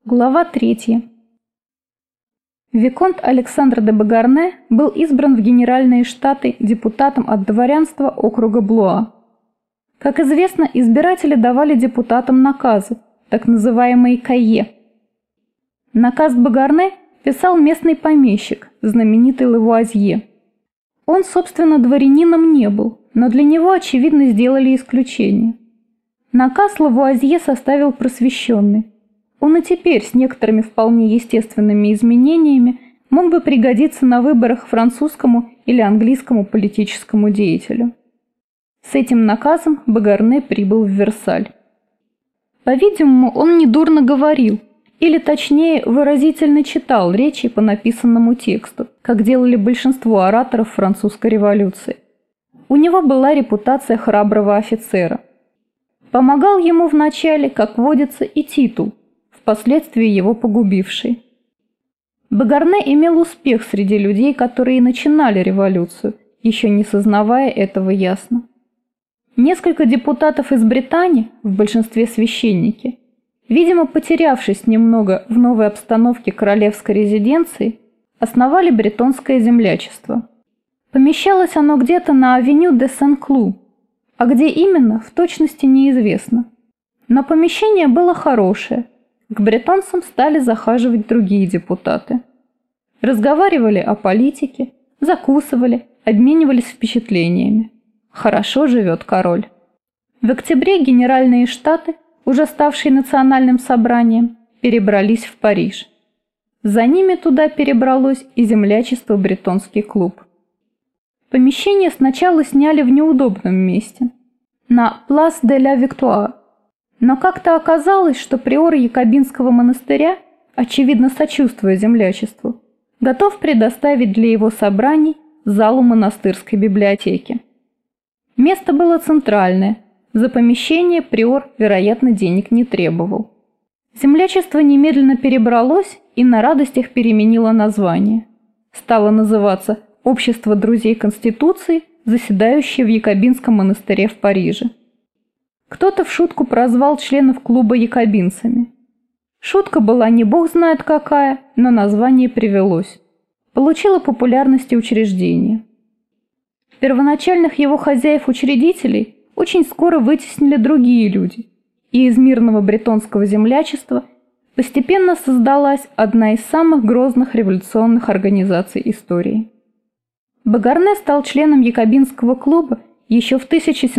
Глава 3. Виконт Александр де Багарне был избран в Генеральные Штаты депутатом от дворянства округа Блуа. Как известно, избиратели давали депутатам наказы, так называемые кайе. Наказ Багарне писал местный помещик, знаменитый Лавуазье. Он, собственно, дворянином не был, но для него, очевидно, сделали исключение. Наказ Лавуазье составил просвещенный. Он и теперь с некоторыми вполне естественными изменениями мог бы пригодиться на выборах французскому или английскому политическому деятелю. С этим наказом Багарне прибыл в Версаль. По-видимому, он недурно говорил, или точнее выразительно читал речи по написанному тексту, как делали большинство ораторов французской революции. У него была репутация храброго офицера. Помогал ему вначале, как водится, и титул, впоследствии его погубивший. Багарне имел успех среди людей, которые начинали революцию, еще не сознавая этого ясно. Несколько депутатов из Британии, в большинстве священники, видимо, потерявшись немного в новой обстановке королевской резиденции, основали бретонское землячество. Помещалось оно где-то на авеню де Сен-Клу, а где именно, в точности неизвестно. Но помещение было хорошее. К бретонцам стали захаживать другие депутаты. Разговаривали о политике, закусывали, обменивались впечатлениями. Хорошо живет король. В октябре Генеральные Штаты, уже ставшие национальным собранием, перебрались в Париж. За ними туда перебралось и землячество Бретонский клуб. Помещение сначала сняли в неудобном месте, на Place de la Victoire. Но как-то оказалось, что приор Якобинского монастыря, очевидно сочувствуя землячеству, готов предоставить для его собраний залу монастырской библиотеки. Место было центральное, за помещение приор, вероятно, денег не требовал. Землячество немедленно перебралось и на радостях переменило название. Стало называться «Общество друзей Конституции», заседающее в Якобинском монастыре в Париже. Кто-то в шутку прозвал членов клуба якобинцами. Шутка была не бог знает какая, но название привелось. Получило популярность и учреждение. Первоначальных его хозяев-учредителей очень скоро вытеснили другие люди, и из мирного бретонского землячества постепенно создалась одна из самых грозных революционных организаций истории. Багарне стал членом Якобинского клуба еще в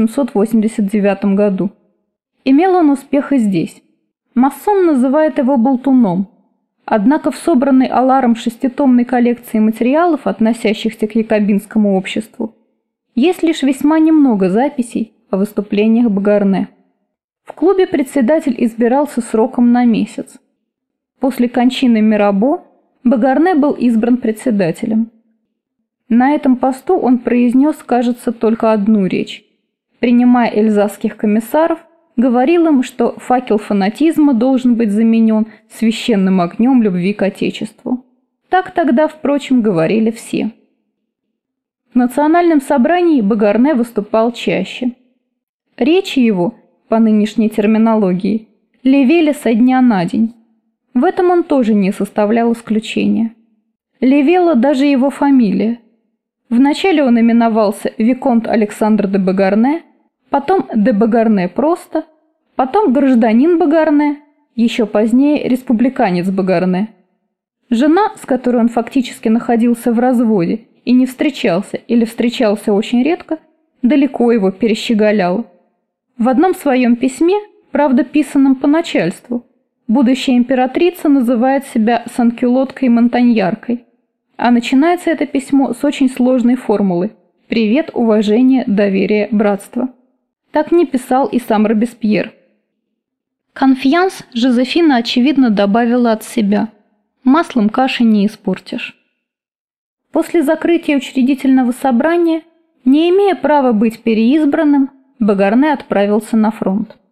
1789 году. Имел он успех и здесь. Массон называет его болтуном. Однако в собранной Аларом шеститомной коллекции материалов, относящихся к Якобинскому обществу, есть лишь весьма немного записей о выступлениях Багарне. В клубе председатель избирался сроком на месяц. После кончины Мирабо Багарне был избран председателем. На этом посту он произнес, кажется, только одну речь. Принимая эльзасских комиссаров, говорил им, что факел фанатизма должен быть заменен священным огнем любви к Отечеству. Так тогда, впрочем, говорили все. В национальном собрании Багарне выступал чаще. Речи его, по нынешней терминологии, левели со дня на день. В этом он тоже не составлял исключения. Левела даже его фамилия. Вначале он именовался Виконт Александр де Багарне, потом де Багарне просто, потом гражданин Багарне, еще позднее республиканец Багарне. Жена, с которой он фактически находился в разводе и не встречался или встречался очень редко, далеко его перещеголяла. В одном своем письме, правда писанном по начальству, будущая императрица называет себя санкюлоткой монтаньяркой. А начинается это письмо с очень сложной формулы «Привет, уважение, доверие, братство». Так не писал и сам Робеспьер. Конфьянс Жозефина, очевидно, добавила от себя. Маслом каши не испортишь. После закрытия учредительного собрания, не имея права быть переизбранным, Багарне отправился на фронт.